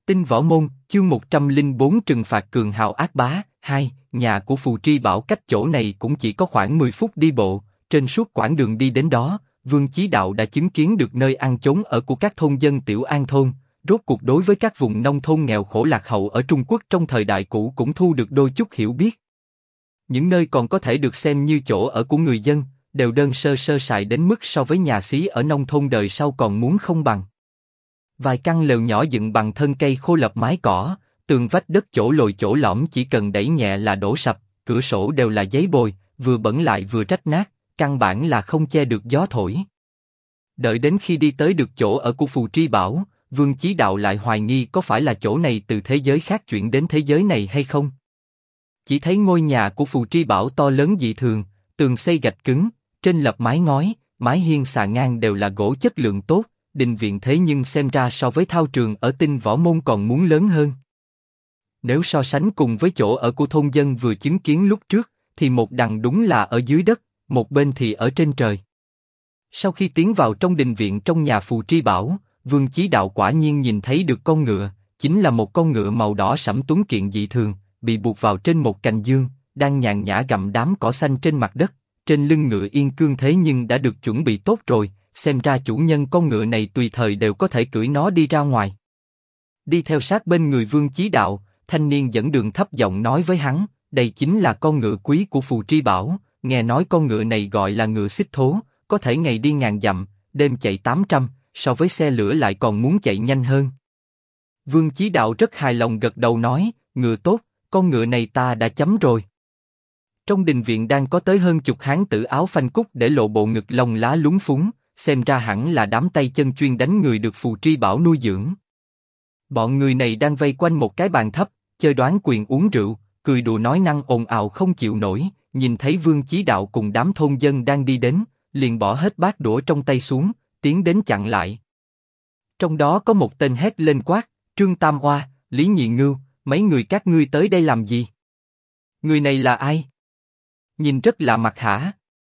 Tinh Võ Môn, chương 104 trừng phạt cường hào ác bá. 2. Nhà của Phù Tri Bảo cách chỗ này cũng chỉ có khoảng 10 phút đi bộ. Trên suốt quãng đường đi đến đó, Vương Chí Đạo đã chứng kiến được nơi ăn chốn ở của các thôn dân Tiểu An thôn. Rốt cuộc đối với các vùng nông thôn nghèo khổ lạc hậu ở Trung Quốc trong thời đại cũ cũng thu được đôi chút hiểu biết. Những nơi còn có thể được xem như chỗ ở của người dân, đều đơn sơ sơ sài đến mức so với nhà xí ở nông thôn đời sau còn muốn không bằng. Vài căn lều nhỏ dựng bằng thân cây khô lập mái cỏ, tường vách đất chỗ lồi chỗ lõm chỉ cần đẩy nhẹ là đổ sập, cửa sổ đều là giấy bồi, vừa bẩn lại vừa rách nát, căn bản là không che được gió thổi. Đợi đến khi đi tới được chỗ ở của Phù Tri Bảo, Vương Chí Đạo lại hoài nghi có phải là chỗ này từ thế giới khác chuyển đến thế giới này hay không. Chỉ thấy ngôi nhà của Phù Tri Bảo to lớn dị thường, tường xây gạch cứng, trên lập mái ngói, mái hiên xà ngang đều là gỗ chất lượng tốt. Đình viện thế nhưng xem ra so với thao trường ở Tinh Võ Môn còn muốn lớn hơn. Nếu so sánh cùng với chỗ ở của thôn dân vừa chứng kiến lúc trước, thì một đằng đúng là ở dưới đất, một bên thì ở trên trời. Sau khi tiến vào trong đình viện trong nhà Phù Tri Bảo, Vương Chí Đạo quả nhiên nhìn thấy được con ngựa, chính là một con ngựa màu đỏ sẫm tuấn kiệt dị thường, bị buộc vào trên một cành dương, đang nhàn nhã gặm đám cỏ xanh trên mặt đất. Trên lưng ngựa yên cương thế nhưng đã được chuẩn bị tốt rồi. Xem ra chủ nhân con ngựa này tùy thời đều có thể cưỡi nó đi ra ngoài. Đi theo sát bên người Vương Chí Đạo, thanh niên dẫn đường thấp giọng nói với hắn, đây chính là con ngựa quý của Phù Tri Bảo, nghe nói con ngựa này gọi là ngựa xích thố, có thể ngày đi 1000 dặm, đêm chạy 800, so với xe lửa lại còn muốn chạy nhanh hơn. Vương Chí Đạo rất hài lòng gật đầu nói, ngựa tốt, con ngựa này ta đã chấm rồi. Trong đình viện đang có tới hơn chục hán tử áo phanh cúc để lộ bộ ngực lông lá lúng phúng. Xem ra hẳn là đám tay chân chuyên đánh người được Phù Tri Bảo nuôi dưỡng. Bọn người này đang vây quanh một cái bàn thấp, chơi đoán quyền uống rượu, cười đùa nói năng ồn ào không chịu nổi. Nhìn thấy Vương Chí Đạo cùng đám thôn dân đang đi đến, liền bỏ hết bát đũa trong tay xuống, tiến đến chặn lại. Trong đó có một tên hét lên quát, Trương Tam Oa, Lý Nhị Ngưu, mấy người các ngươi tới đây làm gì? Người này là ai? Nhìn rất lạ mặt hả?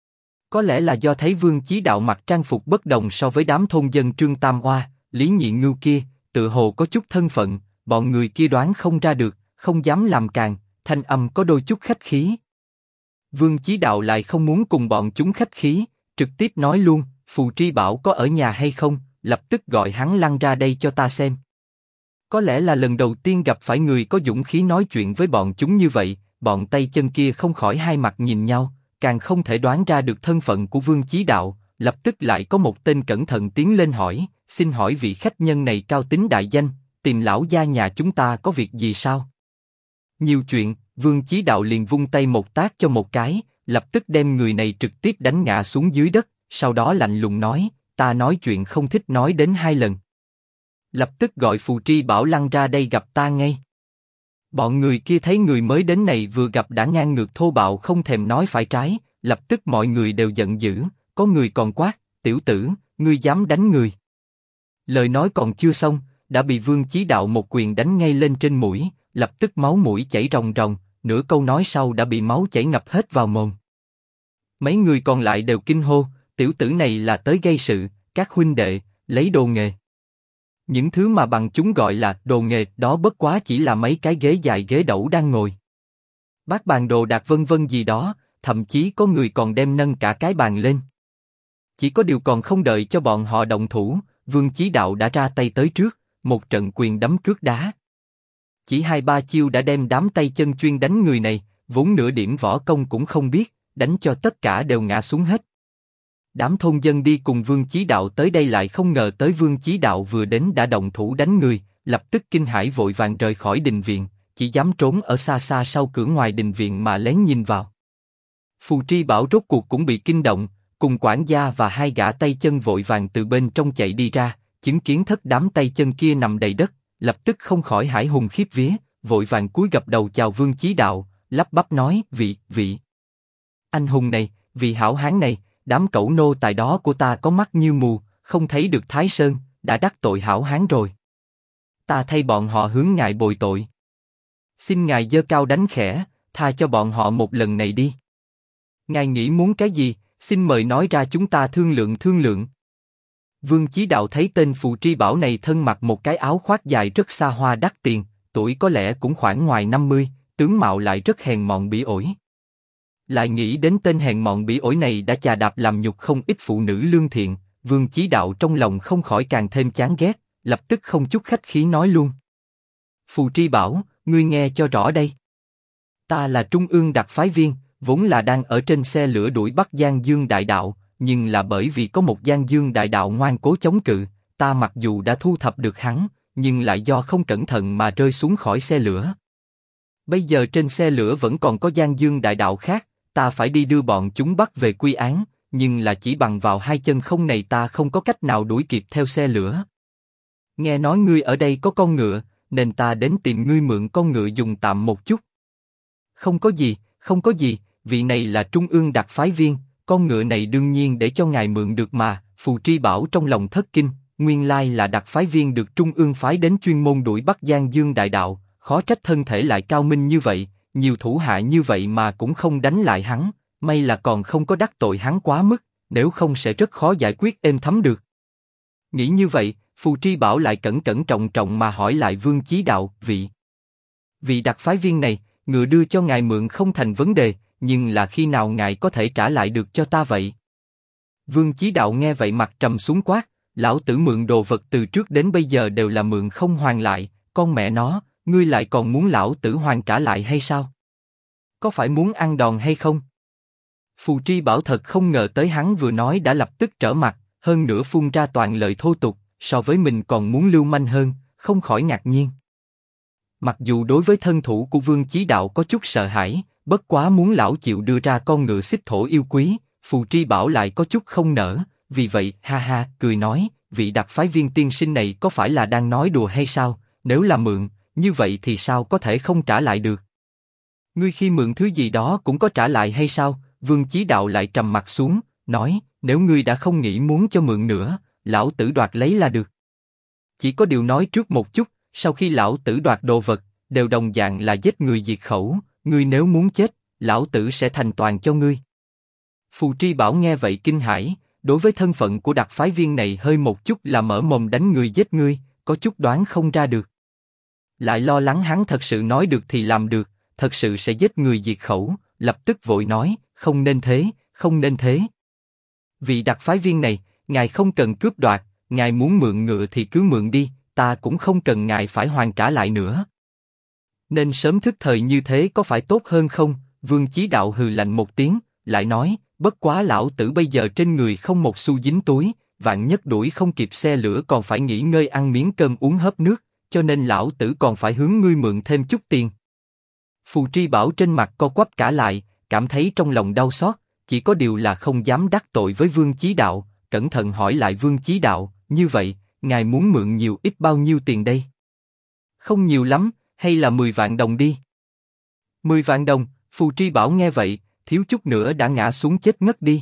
Có lẽ là do thấy Vương Chí Đạo mặc trang phục bất đồng so với đám thôn dân Trương Tam Oa, Lý Nhị Ngưu kia, tự hồ có chút thân phận, bọn người kia đoán không ra được, không dám làm càn, thanh âm có đôi chút khách khí. Vương Chí Đạo lại không muốn cùng bọn chúng khách khí, trực tiếp nói luôn, Phù Tri Bảo có ở nhà hay không, lập tức gọi hắn lăn ra đây cho ta xem. Có lẽ là lần đầu tiên gặp phải người có dũng khí nói chuyện với bọn chúng như vậy, bọn tay chân kia không khỏi hai mặt nhìn nhau. Càng không thể đoán ra được thân phận của Vương Chí Đạo, lập tức lại có một tên cẩn thận tiến lên hỏi, xin hỏi vị khách nhân này cao tính đại danh, tìm lão gia nhà chúng ta có việc gì sao? Nhiều chuyện, Vương Chí Đạo liền vung tay một tát cho một cái, lập tức đem người này trực tiếp đánh ngã xuống dưới đất, sau đó lạnh lùng nói, ta nói chuyện không thích nói đến 2 lần. Lập tức gọi Phù Tri Bảo lăn ra đây gặp ta ngay. Bọn người kia thấy người mới đến này vừa gặp đã ngang ngược thô bạo không thèm nói phải trái, lập tức mọi người đều giận dữ, có người còn quát, tiểu tử, ngươi dám đánh người. Lời nói còn chưa xong, đã bị Vương Chí Đạo một quyền đánh ngay lên trên mũi, lập tức máu mũi chảy ròng ròng, nửa câu nói sau đã bị máu chảy ngập hết vào mồm. Mấy người còn lại đều kinh hô, tiểu tử này là tới gây sự, các huynh đệ, lấy đồ nghề. Những thứ mà bằng chúng gọi là đồ nghề đó bất quá chỉ là mấy cái ghế dài ghế đẩu đang ngồi. Bát bàn đồ đạc vân vân gì đó, thậm chí có người còn đem nâng cả cái bàn lên. Chỉ có điều còn không đợi cho bọn họ động thủ, Vương Chí Đạo đã ra tay tới trước, một trận quyền đấm cước đá. Chỉ 2-3 chiêu đã đem đám tay chân chuyên đánh người này, vốn nửa điểm võ công cũng không biết, đánh cho tất cả đều ngã xuống hết. Đám thôn dân đi cùng Vương Chí Đạo tới đây lại không ngờ tới Vương Chí Đạo vừa đến đã động thủ đánh người, lập tức kinh hãi vội vàng rời khỏi đình viện, chỉ dám trốn ở xa xa sau cửa ngoài đình viện mà lén nhìn vào. Phù Tri Bảo rốt cuộc cũng bị kinh động, cùng quản gia và 2 gã tay chân vội vàng từ bên trong chạy đi ra, chứng kiến thất đám tay chân kia nằm đầy đất, lập tức không khỏi hãi hùng khiếp vía, vội vàng cúi gập đầu chào Vương Chí Đạo, lắp bắp nói, vị anh hùng này, vị hảo hán này, đám cẩu nô tài đó của ta có mắt như mù, không thấy được Thái Sơn, đã đắc tội hảo hán rồi. Ta thay bọn họ hướng ngài bồi tội. Xin ngài giơ cao đánh khẽ, tha cho bọn họ một lần này đi. Ngài nghĩ muốn cái gì, xin mời nói ra chúng ta thương lượng. Vương Chí Đạo thấy tên Phù Tri Bảo này thân mặc một cái áo khoác dài rất xa hoa đắt tiền, tuổi có lẽ cũng khoảng ngoài 50, tướng mạo lại rất hèn mọn bỉ ổi. Lại nghĩ đến tên hèn mọn bỉ ổi này đã chà đạp làm nhục không ít phụ nữ lương thiện, Vương Chí Đạo trong lòng không khỏi càng thêm chán ghét, lập tức không chút khách khí nói luôn. Phù Tri Bảo, ngươi nghe cho rõ đây. Ta là Trung ương đặc phái viên, vốn là đang ở trên xe lửa đuổi bắt Giang Dương Đại Đạo, nhưng là bởi vì có một Giang Dương Đại Đạo ngoan cố chống cự, ta mặc dù đã thu thập được hắn, nhưng lại do không cẩn thận mà rơi xuống khỏi xe lửa. Bây giờ trên xe lửa vẫn còn có Giang Dương Đại Đạo khác, ta phải đi đưa bọn chúng bắt về quy án, nhưng là chỉ bằng vào hai chân không này ta không có cách nào đuổi kịp theo xe lửa. Nghe nói ngươi ở đây có con ngựa, nên ta đến tìm ngươi mượn con ngựa dùng tạm một chút. Không có gì, không có gì, vị này là Trung ương đặc phái viên, con ngựa này đương nhiên để cho ngài mượn được mà. Phù Tri Bảo trong lòng thất kinh, nguyên lai là đặc phái viên được Trung ương phái đến chuyên môn đuổi bắt Giang Dương Đại Đạo, khó trách thân thể lại cao minh như vậy, nhiều thủ hạ như vậy mà cũng không đánh lại hắn, may là còn không có đắc tội hắn quá mức, nếu không sẽ rất khó giải quyết êm thấm được. Nghĩ như vậy, Phù Tri Bảo lại cẩn cẩn trọng trọng mà hỏi lại Vương Chí Đạo, vị đặc phái viên này, ngựa đưa cho ngài mượn không thành vấn đề, nhưng là khi nào ngài có thể trả lại được cho ta vậy? Vương Chí Đạo nghe vậy mặt trầm xuống quát, lão tử mượn đồ vật từ trước đến bây giờ đều là mượn không hoàn lại, con mẹ nó, ngươi lại còn muốn lão tử hoàn trả lại hay sao? Có phải muốn ăn đòn hay không? Phù Tri Bảo thật không ngờ tới hắn vừa nói đã lập tức trở mặt, hơn nữa phun ra toàn lời thô tục, so với mình còn muốn lưu manh hơn, không khỏi ngạc nhiên. Mặc dù đối với thân thủ của Vương Chí Đạo có chút sợ hãi, bất quá muốn lão chịu đưa ra con ngựa xích thổ yêu quý, Phù Tri Bảo lại có chút không nỡ, vì vậy ha ha cười nói, vị đặc phái viên tiên sinh này có phải là đang nói đùa hay sao? Nếu là mượn, như vậy thì sao có thể không trả lại được? Ngươi khi mượn thứ gì đó cũng có trả lại hay sao? Vương Chí Đạo lại trầm mặt xuống, nói, nếu ngươi đã không nghĩ muốn cho mượn nữa, lão tử đoạt lấy là được. Chỉ có điều nói trước một chút, sau khi lão tử đoạt đồ vật, đều đồng dạng là giết người diệt khẩu, ngươi nếu muốn chết, lão tử sẽ thành toàn cho ngươi. Phù Tri Bảo nghe vậy kinh hãi, đối với thân phận của đặc phái viên này hơi một chút là mở mồm đánh người giết ngươi, có chút đoán không ra được. Lại lo lắng hắn thật sự nói được thì làm được, thật sự sẽ giết người diệt khẩu, lập tức vội nói, không nên thế, không nên thế. Vị đặc phái viên này, ngài không cần cướp đoạt, ngài muốn mượn ngựa thì cứ mượn đi, ta cũng không cần ngài phải hoàn trả lại nữa. Nên sớm thức thời như thế có phải tốt hơn không? Vương Chí Đạo hừ lạnh một tiếng, lại nói, bất quá lão tử bây giờ trên người không một xu dính túi, vạn nhất đuổi không kịp xe lửa còn phải nghỉ ngơi ăn miếng cơm uống hớp nước, cho nên lão tử còn phải hướng ngươi mượn thêm chút tiền. Phù Tri Bảo trên mặt co quắp cả lại, cảm thấy trong lòng đau xót, chỉ có điều là không dám đắc tội với Vương Chí Đạo, cẩn thận hỏi lại Vương Chí Đạo, như vậy, ngài muốn mượn nhiều ít bao nhiêu tiền đây? Không nhiều lắm, hay là 10 vạn đồng đi? 10 vạn đồng, Phù Tri Bảo nghe vậy, thiếu chút nữa đã ngã xuống chết ngất đi.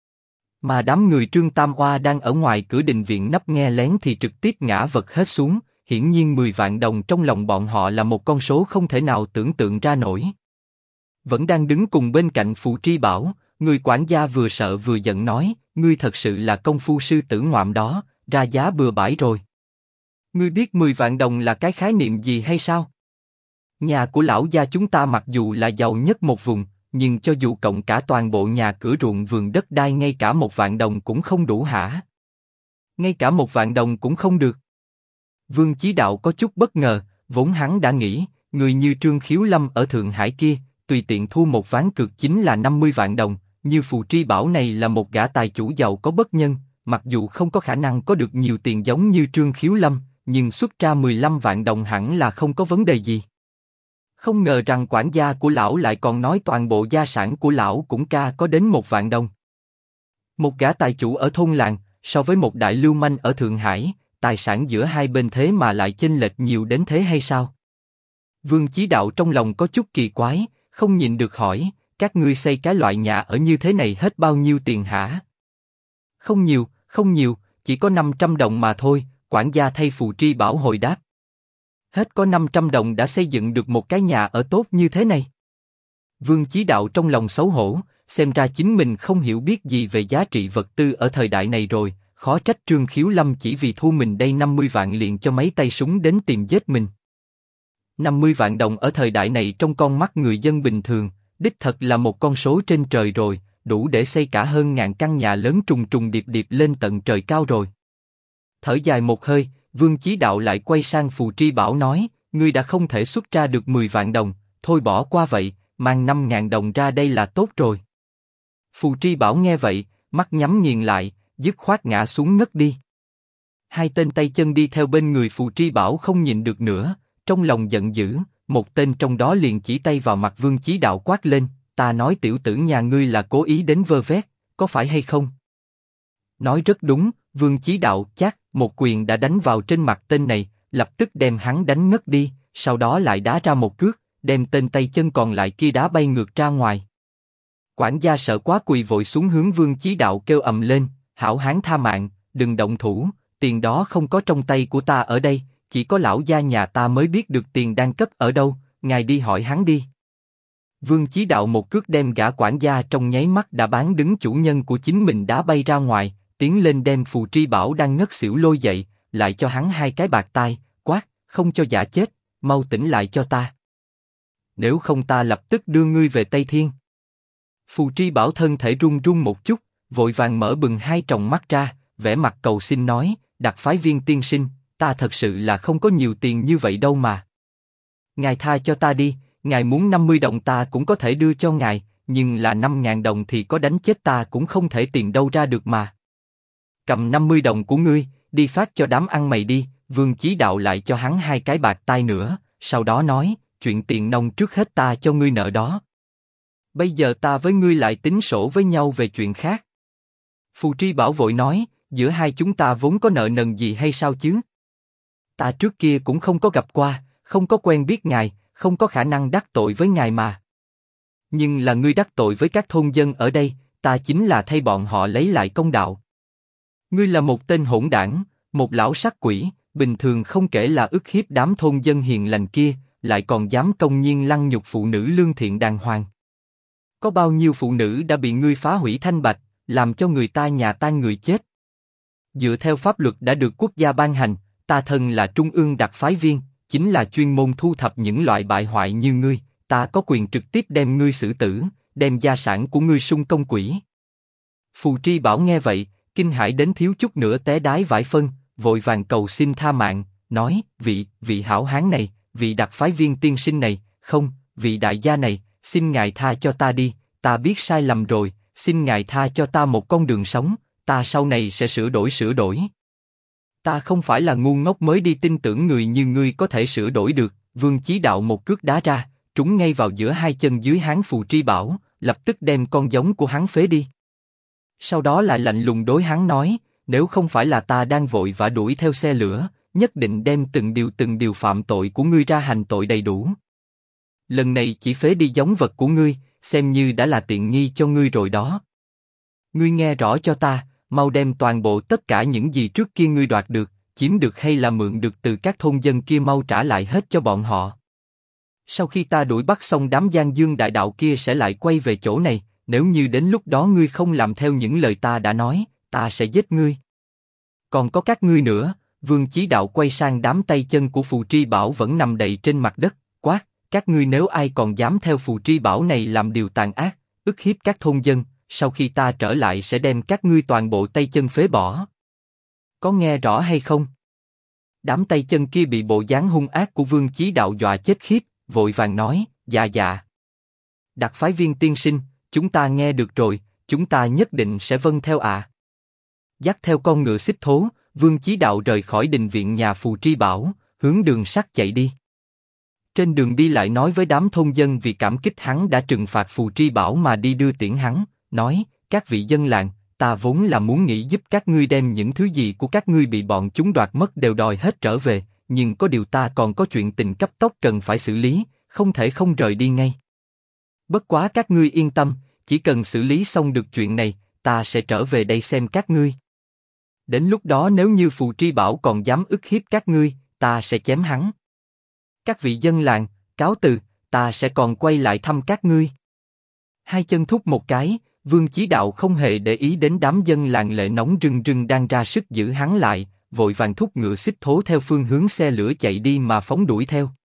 Mà đám người Trương Tam Oa đang ở ngoài cửa đình viện nấp nghe lén thì trực tiếp ngã vật hết xuống, hiển nhiên 10 vạn đồng trong lòng bọn họ là một con số không thể nào tưởng tượng ra nổi. Vẫn đang đứng cùng bên cạnh Phù Tri Bảo, người quản gia vừa sợ vừa giận nói, ngươi thật sự là công phu sư tử ngoạm đó, ra giá bừa bãi rồi. Ngươi biết 10 vạn đồng là cái khái niệm gì hay sao? Nhà của lão gia chúng ta mặc dù là giàu nhất một vùng, nhưng cho dù cộng cả toàn bộ nhà cửa ruộng vườn đất đai ngay cả 1 vạn đồng cũng không đủ hả? Ngay cả 1 vạn đồng cũng không được. Vương Chí Đạo có chút bất ngờ, vốn hắn đã nghĩ, người như Trương Khiếu Lâm ở Thượng Hải kia, tùy tiện thu một ván cược chính là 50 vạn đồng, như Phù Tri Bảo này là một gã tài chủ giàu có bất nhân, mặc dù không có khả năng có được nhiều tiền giống như Trương Khiếu Lâm, nhưng xuất ra 15 vạn đồng hẳn là không có vấn đề gì. Không ngờ rằng quản gia của lão lại còn nói toàn bộ gia sản của lão cũng có đến 1 vạn đồng. Một gã tài chủ ở thôn làng, so với một đại lưu manh ở Thượng Hải, tài sản giữa hai bên thế mà lại chênh lệch nhiều đến thế hay sao? Vương Chí Đạo trong lòng có chút kỳ quái, không nhịn được hỏi, các ngươi xây cái loại nhà ở như thế này hết bao nhiêu tiền hả? Không nhiều, không nhiều, chỉ có 500 đồng mà thôi, quản gia thay Phù Tri Bảo hồi đáp. Hết có 500 đồng đã xây dựng được một cái nhà ở tốt như thế này. Vương Chí Đạo trong lòng xấu hổ, xem ra chính mình không hiểu biết gì về giá trị vật tư ở thời đại này rồi, khó trách Trương Khiếu Lâm chỉ vì thu mình đây 50 vạn liền cho mấy tay súng đến tìm giết mình. 50 vạn đồng ở thời đại này trong con mắt người dân bình thường, đích thật là một con số trên trời rồi, đủ để xây cả hơn ngàn căn nhà lớn trùng trùng điệp điệp lên tận trời cao rồi. Thở dài một hơi, Vương Chí Đạo lại quay sang Phù Tri Bảo nói, ngươi đã không thể xuất ra được 10 vạn đồng, thôi bỏ qua vậy, mang 5.000 đồng ra đây là tốt rồi. Phù Tri Bảo nghe vậy, mắt nhắm nghiền lại, dứt khoát ngã xuống ngất đi. Hai tên tay chân đi theo bên người Phù Tri Bảo không nhìn được nữa, trong lòng giận dữ, một tên trong đó liền chỉ tay vào mặt Vương Chí Đạo quát lên, ta nói tiểu tử nhà ngươi là cố ý đến vơ vét, có phải hay không? Nói rất đúng, Vương Chí Đạo chát, một quyền đã đánh vào trên mặt tên này, lập tức đem hắn đánh ngất đi, sau đó lại đá ra một cước, đem tên tay chân còn lại kia đá bay ngược ra ngoài. Quản gia sợ quá quỳ vội xuống hướng Vương Chí Đạo kêu ầm lên, hảo hán tha mạng, đừng động thủ, tiền đó không có trong tay của ta ở đây, chỉ có lão gia nhà ta mới biết được tiền đang cất ở đâu, ngài đi hỏi hắn đi. Vương Chí Đạo một cước đem gã quản gia trong nháy mắt đã bán đứng chủ nhân của chính mình đá bay ra ngoài, tiến lên đem Phù Tri Bảo đang ngất xỉu lôi dậy, lại cho hắn hai cái bạt tai, quát, không cho giả chết, mau tỉnh lại cho ta. Nếu không ta lập tức đưa ngươi về Tây Thiên. Phù Tri Bảo thân thể run run một chút, vội vàng mở bừng hai tròng mắt ra, vẻ mặt cầu xin nói, đặc phái viên tiên sinh, ta thật sự là không có nhiều tiền như vậy đâu mà. Ngài tha cho ta đi, ngài muốn 50 đồng ta cũng có thể đưa cho ngài, nhưng là 5.000 đồng thì có đánh chết ta cũng không thể tìm đâu ra được mà. Cầm 50 đồng của ngươi, đi phát cho đám ăn mày đi, Vương Chí Đạo lại cho hắn hai cái bạt tai nữa, sau đó nói, chuyện tiền nong trước hết ta cho ngươi nợ đó. Bây giờ ta với ngươi lại tính sổ với nhau về chuyện khác. Phù Tri Bảo vội nói, giữa hai chúng ta vốn có nợ nần gì hay sao chứ? Ta trước kia cũng không có gặp qua, không có quen biết ngài, không có khả năng đắc tội với ngài mà. Nhưng là ngươi đắc tội với các thôn dân ở đây, ta chính là thay bọn họ lấy lại công đạo. Ngươi là một tên hỗn đảng, một lão sát quỷ, bình thường không kể là ức hiếp đám thôn dân hiền lành kia, lại còn dám công nhiên lăng nhục phụ nữ lương thiện đàng hoàng. Có bao nhiêu phụ nữ đã bị ngươi phá hủy thanh bạch, làm cho người ta nhà tan người chết. Dựa theo pháp luật đã được quốc gia ban hành, ta thân là trung ương đặc phái viên, chính là chuyên môn thu thập những loại bại hoại như ngươi, ta có quyền trực tiếp đem ngươi xử tử, đem gia sản của ngươi sung công quỹ. Phù Tri Bảo nghe vậy, kinh hãi đến thiếu chút nữa té đái vải phân, vội vàng cầu xin tha mạng, nói, vị hảo hán này, vị đặc phái viên tiên sinh này, không, vị đại gia này, xin ngài tha cho ta đi, ta biết sai lầm rồi, xin ngài tha cho ta một con đường sống, ta sau này sẽ sửa đổi. Ta không phải là ngu ngốc mới đi tin tưởng người như ngươi có thể sửa đổi được. Vương Chí Đạo một cước đá ra, trúng ngay vào giữa hai chân dưới hán Phù Tri Bảo, lập tức đem con giống của hắn phế đi. Sau đó lại lạnh lùng đối hắn nói, nếu không phải là ta đang vội vã đuổi theo xe lửa, nhất định đem từng điều phạm tội của ngươi ra hành tội đầy đủ. Lần này chỉ phế đi giống vật của ngươi, xem như đã là tiện nghi cho ngươi rồi đó. Ngươi nghe rõ cho ta, mau đem toàn bộ tất cả những gì trước kia ngươi đoạt được, chiếm được hay là mượn được từ các thôn dân kia mau trả lại hết cho bọn họ. Sau khi ta đuổi bắt xong đám Giang Dương đại đạo kia sẽ lại quay về chỗ này, nếu như đến lúc đó ngươi không làm theo những lời ta đã nói, ta sẽ giết ngươi. Còn có các ngươi nữa. Vương Chí Đạo quay sang đám tay chân của Phù Tri Bảo vẫn nằm đầy trên mặt đất, quát, các ngươi nếu ai còn dám theo Phù Tri Bảo này làm điều tàn ác, ức hiếp các thôn dân, sau khi ta trở lại sẽ đem các ngươi toàn bộ tay chân phế bỏ. Có nghe rõ hay không? Đám tay chân kia bị bộ dáng hung ác của Vương Chí Đạo dọa chết khiếp, vội vàng nói, dạ. Đặc phái viên tiên sinh, chúng ta nghe được rồi, chúng ta nhất định sẽ vâng theo ạ. Dắt theo con ngựa xích thố, Vương Chí Đạo rời khỏi đình viện nhà Phù Tri Bảo, hướng đường sắt chạy đi. Trên đường đi lại nói với đám thôn dân vì cảm kích hắn đã trừng phạt Phù Tri Bảo mà đi đưa tiễn hắn, nói, các vị dân làng, ta vốn là muốn nghĩ giúp các ngươi đem những thứ gì của các ngươi bị bọn chúng đoạt mất đều đòi hết trở về, nhưng có điều ta còn có chuyện tình cấp tốc cần phải xử lý, không thể không rời đi ngay. Bất quá các ngươi yên tâm, chỉ cần xử lý xong được chuyện này, ta sẽ trở về đây xem các ngươi. Đến lúc đó nếu như Phù Tri Bảo còn dám ức hiếp các ngươi, ta sẽ chém hắn. Các vị dân làng, cáo từ, ta sẽ còn quay lại thăm các ngươi. Hai chân thúc một cái, Vương Chí Đạo không hề để ý đến đám dân làng lệ nóng rưng rưng đang ra sức giữ hắn lại, vội vàng thúc ngựa xích thố theo phương hướng xe lửa chạy đi mà phóng đuổi theo.